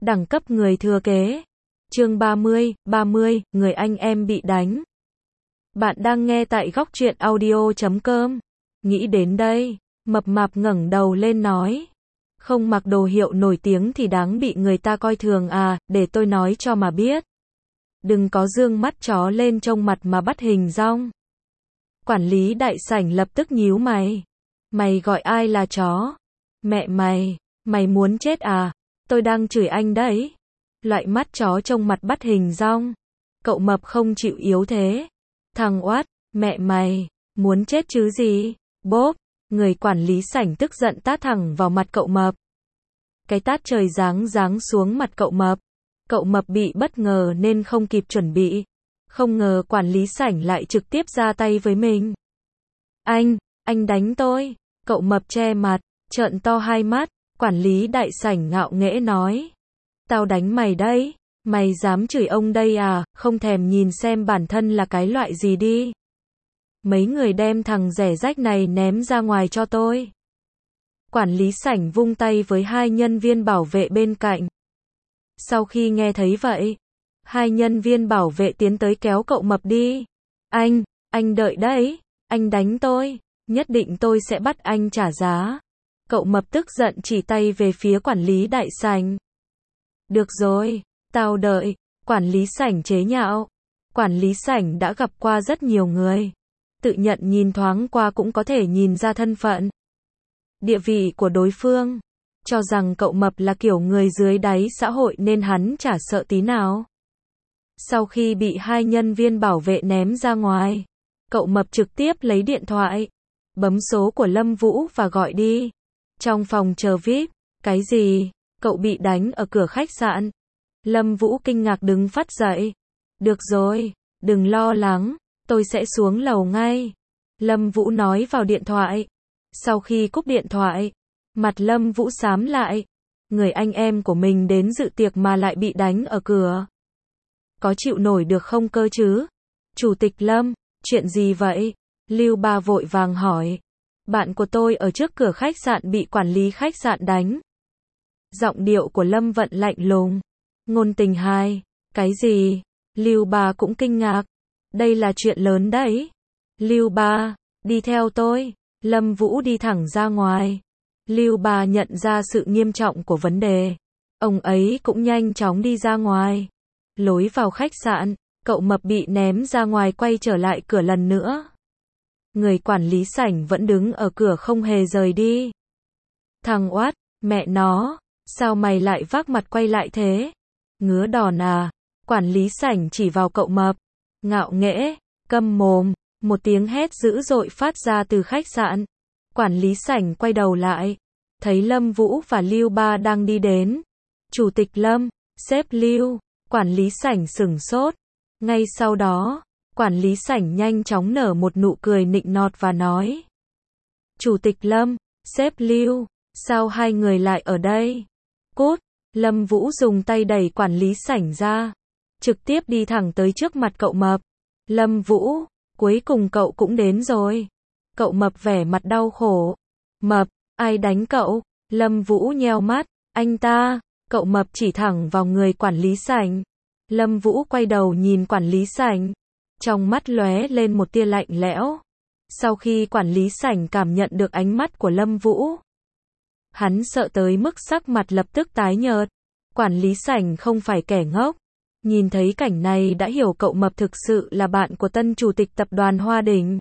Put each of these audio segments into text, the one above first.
Đẳng cấp người thừa kế. Chương 30, người anh em bị đánh. Bạn đang nghe tại góc truyện audio.com. Nghĩ đến đây, mập mạp ngẩng đầu lên nói. Không mặc đồ hiệu nổi tiếng thì đáng bị người ta coi thường à, để tôi nói cho mà biết. Đừng có dương mắt chó lên trông mặt mà bắt hình dong. Quản lý đại sảnh lập tức nhíu mày. Mày gọi ai là chó? Mẹ mày muốn chết à? Tôi đang chửi anh đấy. Loại mắt chó trông mặt bắt hình dong. Cậu mập không chịu yếu thế. Thằng oát, mẹ mày, muốn chết chứ gì? Bốp, người quản lý sảnh tức giận tát thẳng vào mặt cậu mập. Cái tát trời giáng xuống mặt cậu mập. Cậu mập bị bất ngờ nên không kịp chuẩn bị. Không ngờ quản lý sảnh lại trực tiếp ra tay với mình. Anh đánh tôi. Cậu mập che mặt, trợn to hai mắt. Quản lý đại sảnh ngạo nghễ nói. Tao đánh mày đấy. Mày dám chửi ông đây à, không thèm nhìn xem bản thân là cái loại gì đi. Mấy người đem thằng rẻ rách này ném ra ngoài cho tôi. Quản lý sảnh vung tay với hai nhân viên bảo vệ bên cạnh. Sau khi nghe thấy vậy, hai nhân viên bảo vệ tiến tới kéo cậu mập đi. Anh đợi đấy, anh đánh tôi, nhất định tôi sẽ bắt anh trả giá. Cậu mập tức giận chỉ tay về phía quản lý đại sảnh. Được rồi, tao đợi, quản lý sảnh chế nhạo. Quản lý sảnh đã gặp qua rất nhiều người. Tự nhận nhìn thoáng qua cũng có thể nhìn ra thân phận, địa vị của đối phương. Cho rằng cậu mập là kiểu người dưới đáy xã hội nên hắn chả sợ tí nào. Sau khi bị hai nhân viên bảo vệ ném ra ngoài, cậu mập trực tiếp lấy điện thoại, bấm số của Lâm Vũ và gọi đi. Trong phòng chờ VIP, cái gì? Cậu bị đánh ở cửa khách sạn. Lâm Vũ kinh ngạc đứng phát dậy. Được rồi, đừng lo lắng, tôi sẽ xuống lầu ngay. Lâm Vũ nói vào điện thoại. Sau khi cúp điện thoại, mặt Lâm Vũ xám lại. Người anh em của mình đến dự tiệc mà lại bị đánh ở cửa. Có chịu nổi được không cơ chứ? Chủ tịch Lâm, chuyện gì vậy? Lưu Ba vội vàng hỏi. Bạn của tôi ở trước cửa khách sạn bị quản lý khách sạn đánh. Giọng điệu của Lâm Vận lạnh lùng. Ngôn Tình Hai, cái gì? Lưu Ba cũng kinh ngạc. Đây là chuyện lớn đấy. Lưu Ba, đi theo tôi. Lâm Vũ đi thẳng ra ngoài. Lưu Ba nhận ra sự nghiêm trọng của vấn đề. Ông ấy cũng nhanh chóng đi ra ngoài. Lối vào khách sạn, cậu mập bị ném ra ngoài quay trở lại cửa lần nữa. Người quản lý sảnh vẫn đứng ở cửa không hề rời đi. Thằng oát, mẹ nó, sao mày lại vác mặt quay lại thế? Ngứa đòn à? Quản lý sảnh chỉ vào cậu mập. Ngạo nghễ, câm mồm, một tiếng hét dữ dội phát ra từ khách sạn. Quản lý sảnh quay đầu lại, thấy Lâm Vũ và Lưu Ba đang đi đến. Chủ tịch Lâm, sếp Lưu, quản lý sảnh sửng sốt. Ngay sau đó, quản lý sảnh nhanh chóng nở một nụ cười nịnh nọt và nói. Chủ tịch Lâm, sếp Lưu, sao hai người lại ở đây? Cút, Lâm Vũ dùng tay đẩy quản lý sảnh ra, trực tiếp đi thẳng tới trước mặt cậu mập. Lâm Vũ, cuối cùng cậu cũng đến rồi. Cậu mập vẻ mặt đau khổ. Mập, ai đánh cậu? Lâm Vũ nheo mắt. Anh ta. Cậu mập chỉ thẳng vào người quản lý sảnh. Lâm Vũ quay đầu nhìn quản lý sảnh. Trong mắt lóe lên một tia lạnh lẽo. Sau khi quản lý sảnh cảm nhận được ánh mắt của Lâm Vũ, hắn sợ tới mức sắc mặt lập tức tái nhợt. Quản lý sảnh không phải kẻ ngốc. Nhìn thấy cảnh này đã hiểu cậu mập thực sự là bạn của tân chủ tịch tập đoàn Hoa Đình.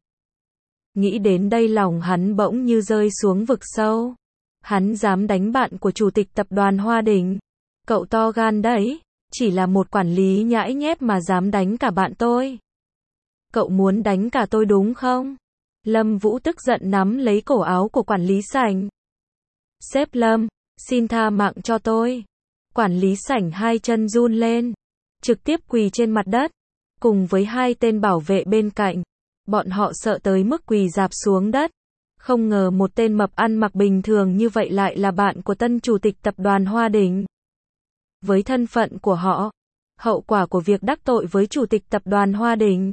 Nghĩ đến đây lòng hắn bỗng như rơi xuống vực sâu. Hắn dám đánh bạn của chủ tịch tập đoàn Hoa Đình. Cậu to gan đấy, chỉ là một quản lý nhãi nhép mà dám đánh cả bạn tôi. Cậu muốn đánh cả tôi đúng không? Lâm Vũ tức giận nắm lấy cổ áo của quản lý sảnh. Sếp Lâm, xin tha mạng cho tôi. Quản lý sảnh hai chân run lên, trực tiếp quỳ trên mặt đất, cùng với hai tên bảo vệ bên cạnh. Bọn họ sợ tới mức quỳ rạp xuống đất. Không ngờ một tên mập ăn mặc bình thường như vậy lại là bạn của tân chủ tịch tập đoàn Hoa Đình. Với thân phận của họ, hậu quả của việc đắc tội với chủ tịch tập đoàn Hoa Đình,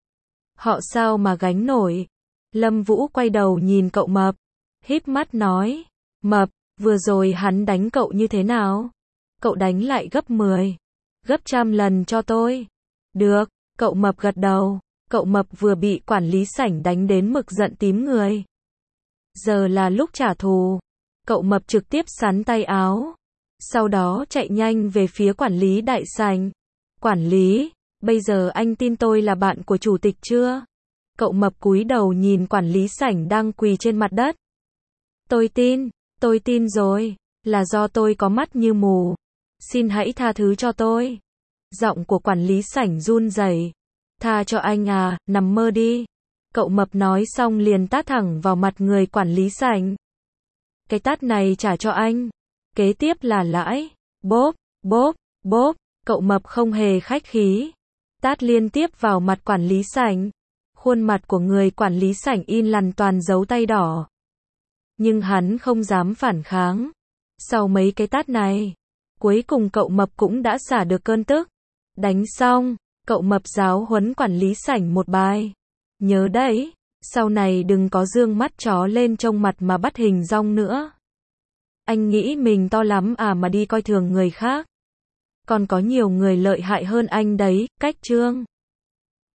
họ sao mà gánh nổi. Lâm Vũ quay đầu nhìn cậu mập, híp mắt nói. Mập, vừa rồi hắn đánh cậu như thế nào? cậu đánh lại gấp 10, gấp trăm lần cho tôi. Được, cậu mập gật đầu. Cậu mập vừa bị quản lý sảnh đánh đến mực giận tím người. Giờ là lúc trả thù. Cậu mập trực tiếp xắn tay áo. Sau đó chạy nhanh về phía quản lý đại sảnh. Quản lý, bây giờ anh tin tôi là bạn của chủ tịch chưa? Cậu mập cúi đầu nhìn quản lý sảnh đang quỳ trên mặt đất. Tôi tin rồi, là do tôi có mắt như mù. Xin hãy tha thứ cho tôi. Giọng của quản lý sảnh run rẩy. Tha cho anh à, nằm mơ đi. Cậu mập nói xong liền tát thẳng vào mặt người quản lý sảnh. Cái tát này trả cho anh. Kế tiếp là lãi. Bốp, bốp, bốp. Cậu mập không hề khách khí. Tát liên tiếp vào mặt quản lý sảnh. Khuôn mặt của người quản lý sảnh in lằn toàn dấu tay đỏ. Nhưng hắn không dám phản kháng. Sau mấy cái tát này, cuối cùng cậu mập cũng đã xả được cơn tức. Đánh xong, cậu mập giáo huấn quản lý sảnh một bài. Nhớ đấy, sau này đừng có dương mắt chó lên trông mặt mà bắt hình dong nữa. Anh nghĩ mình to lắm à mà đi coi thường người khác. Còn có nhiều người lợi hại hơn anh đấy, cách Trương.